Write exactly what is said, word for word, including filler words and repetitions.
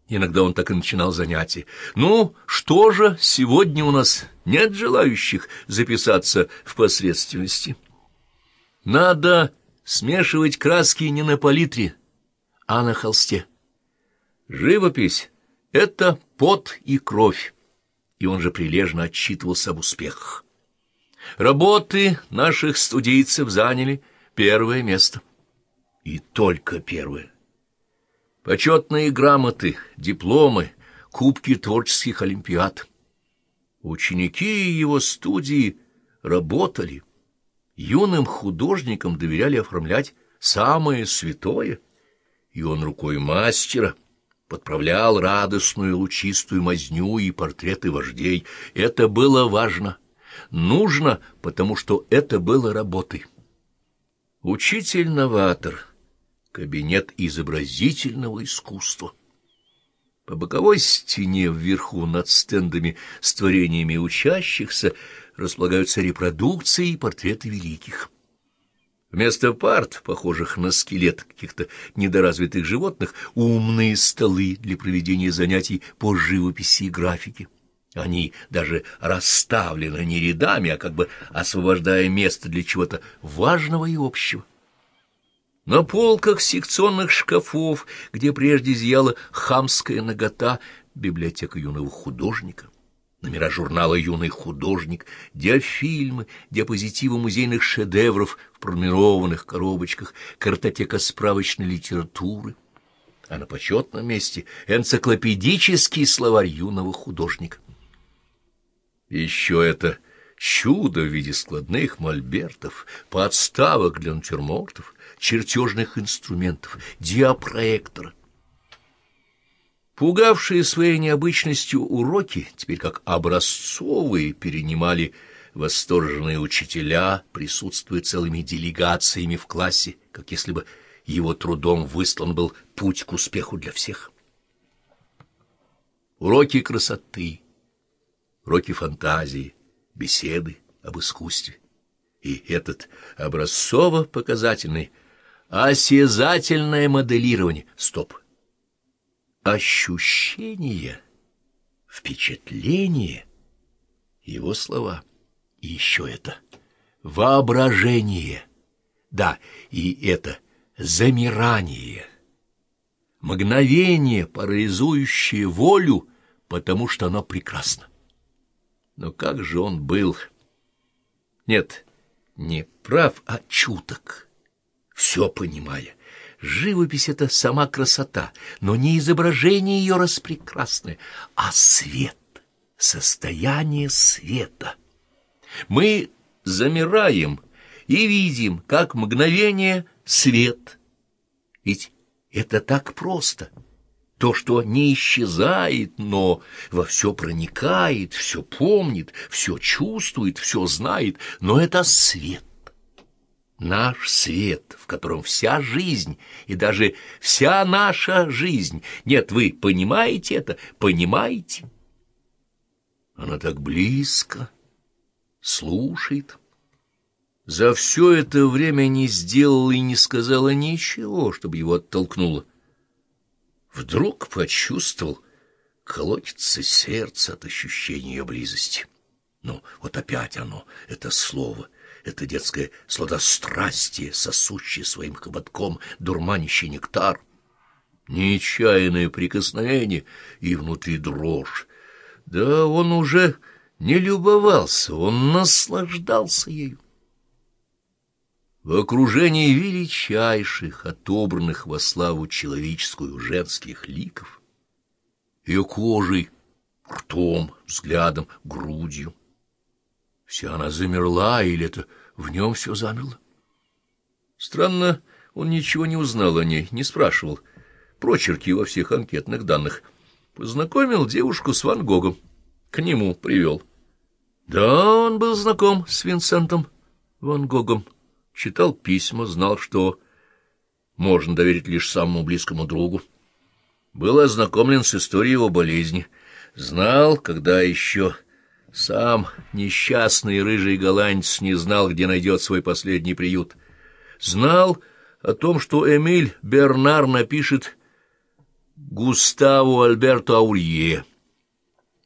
Иногда он так и начинал занятия. «Ну, что же, сегодня у нас нет желающих записаться в посредственности? Надо смешивать краски не на палитре, а на холсте. Живопись — это пот и кровь». И он же прилежно отчитывался об успехах. Работы наших студийцев заняли первое место. И только первое. Почетные грамоты, дипломы, кубки творческих олимпиад. Ученики его студии работали. Юным художникам доверяли оформлять самое святое, и он рукой мастера подправлял радостную лучистую мазню и портреты вождей. Это было важно, нужно, потому что это было работой. Учитель-новатор, кабинет изобразительного искусства. По боковой стене вверху над стендами с творениями учащихся располагаются репродукции и портреты великих. Вместо парт, похожих на скелет каких-то недоразвитых животных, умные столы для проведения занятий по живописи и графике. Они даже расставлены не рядами, а как бы освобождая место для чего-то важного и общего. На полках секционных шкафов, где прежде зияла хамская нагота, библиотека юного художника, номера журнала «Юный художник», диафильмы, диапозитивы музейных шедевров в пронумерованных коробочках, картотека справочной литературы, а на почетном месте энциклопедический словарь юного художника. Еще это чудо в виде складных мольбертов, подставок для натюрмортов, чертежных инструментов, диапроектора. Пугавшие своей необычностью уроки теперь как образцовые перенимали восторженные учителя, присутствуя целыми делегациями в классе, как если бы его трудом выслан был путь к успеху для всех. Уроки красоты, уроки фантазии, беседы об искусстве. И этот образцово-показательный, осязательное моделирование. Стоп. Ощущение, впечатление, его слова. И еще это воображение. Да, и это замирание. Мгновение, парализующее волю, потому что оно прекрасно. Но как же он был? Нет, не прав, а чуток, все понимая. Живопись — это сама красота, но не изображение ее распрекрасное, а свет, состояние света. Мы замираем и видим, как мгновение свет. Ведь это так просто. То, что не исчезает, но во все проникает, все помнит, все чувствует, все знает, но это свет. Наш свет, в котором вся жизнь и даже вся наша жизнь. Нет, вы понимаете это? Понимаете? Она так близко, слушает. За все это время не сделала и не сказала ничего, чтобы его оттолкнуло. Вдруг почувствовал, колотится сердце от ощущения ее близости. Ну, вот опять оно, это слово, это детское сладострастие, сосущее своим хоботком дурманящий нектар. Нечаянное прикосновение и внутри дрожь. Да он уже не любовался, он наслаждался ею. В окружении величайших, отобранных во славу человеческую женских ликов, ее кожей, ртом, взглядом, грудью. Вся она замерла, или это в нем все замерло? Странно, он ничего не узнал о ней, не спрашивал. Прочерки во всех анкетных данных. Познакомил девушку с Ван Гогом. К нему привел. Да, он был знаком с Винсентом Ван Гогом. Читал письма, знал, что можно доверить лишь самому близкому другу. Был ознакомлен с историей его болезни. Знал, когда еще сам несчастный рыжий голландец не знал, где найдет свой последний приют. Знал о том, что Эмиль Бернар напишет Густаво Альберто Аурье.